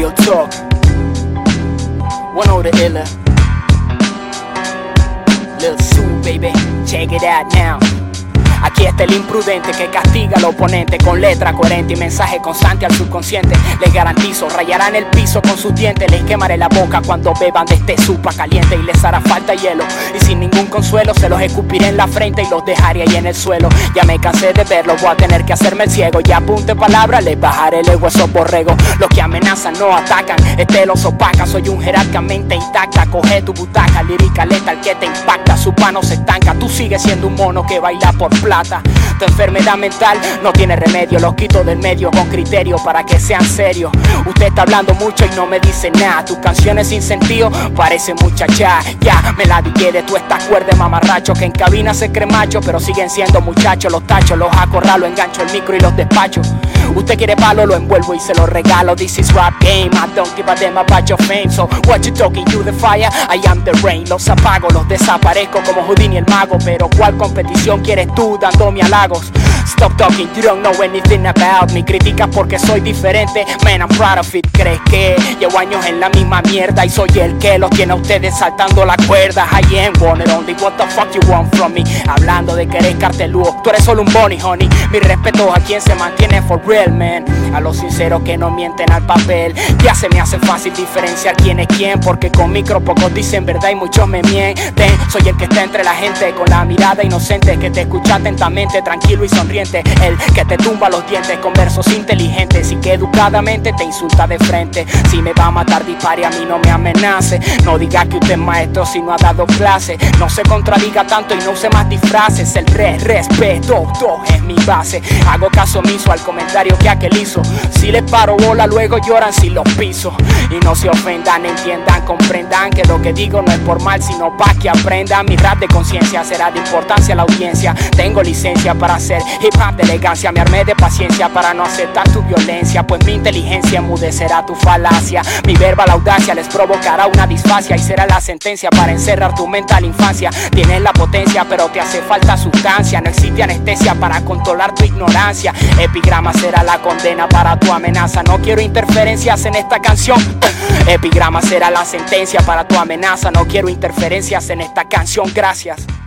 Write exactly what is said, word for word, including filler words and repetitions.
Real talk. One of the illa. Lil Sue, baby. Check it out now. Aquí está el imprudente que castiga al oponente con letra coherente y mensaje constante al subconsciente. Les garantizo, rayarán el piso con sus dientes. Les quemaré la boca cuando beban de este supa caliente y les hará falta hielo. Y sin ningún consuelo se los escupiré en la frente y los dejaré ahí en el suelo. Ya me cansé de verlo, voy a tener que hacerme el ciego. Ya apunte palabras, les bajaré el ego a esos borregos. Los que amenazan no atacan, este los opaca. Soy un jerarca mente intacta. Coge tu butaca, lírica letal que te impacta. Su pano se estanca, tú sigues siendo un mono que baila por plata. Tu enfermedad mental no tiene remedio. Los quito del medio con criterio para que sean serios. Usted está hablando mucho y no me dice nada. Tus canciones sin sentido parecen muchacha. Ya me la dije de tu estas cuerdas mamarracho que en cabina se cree macho pero siguen siendo muchachos. Los tachos, los acorralo, engancho el micro y los despacho. Usted quiere palo, lo envuelvo y se lo regalo. This is rap game, I don't give a damn about your fame. So what you talking, you the fire, I am the rain. Los apago, los desaparezco como Houdini el mago. Pero ¿cuál competición quieres tú dándome halagos? Stop talking, you don't know anything about me. Criticas porque soy diferente, man, I'm proud of it. ¿Crees que llevo años en la misma mierda y soy el que los tiene a ustedes saltando la cuerda? I am one and only, what the fuck you want from me? Hablando de que eres cartelúo, tú eres solo un bunny, honey. Mi respeto a quien se mantiene for real, man. A los sinceros que no mienten al papel. Ya se me hace fácil diferenciar quién es quién, porque con micro pocos dicen verdad y muchos me mienten. Soy el que está entre la gente con la mirada inocente, que te escucha atentamente, tranquilo y sonriente. El que te tumba los dientes con versos inteligentes y que educadamente te insulta de frente. Si me va a matar dispare, a mí no me amenace. No diga que usted es maestro si no ha dado clase. No se contradiga tanto y no use más disfraces. El re respeto, todo es mi base. Hago caso omiso al comentario que aquel hizo. Si les paro bola luego lloran si los piso. Y no se ofendan, entiendan, comprendan que lo que digo no es por mal sino pa' que aprendan. Mi rap de conciencia será de importancia a la audiencia. Tengo licencia para hacer hip hop de elegancia. Me armé de paciencia para no aceptar tu violencia, pues mi inteligencia enmudecerá tu falacia. Mi verbal audacia les provocará una disfasia y será la sentencia para encerrar tu mente a la infancia. Tienes la potencia pero te hace falta sustancia. No existe anestesia para controlar tu ignorancia. Epigrama será la condena para tu amenaza. No quiero interferencias en esta canción. Epigrama será la sentencia para tu amenaza. No quiero interferencias en esta canción. Gracias.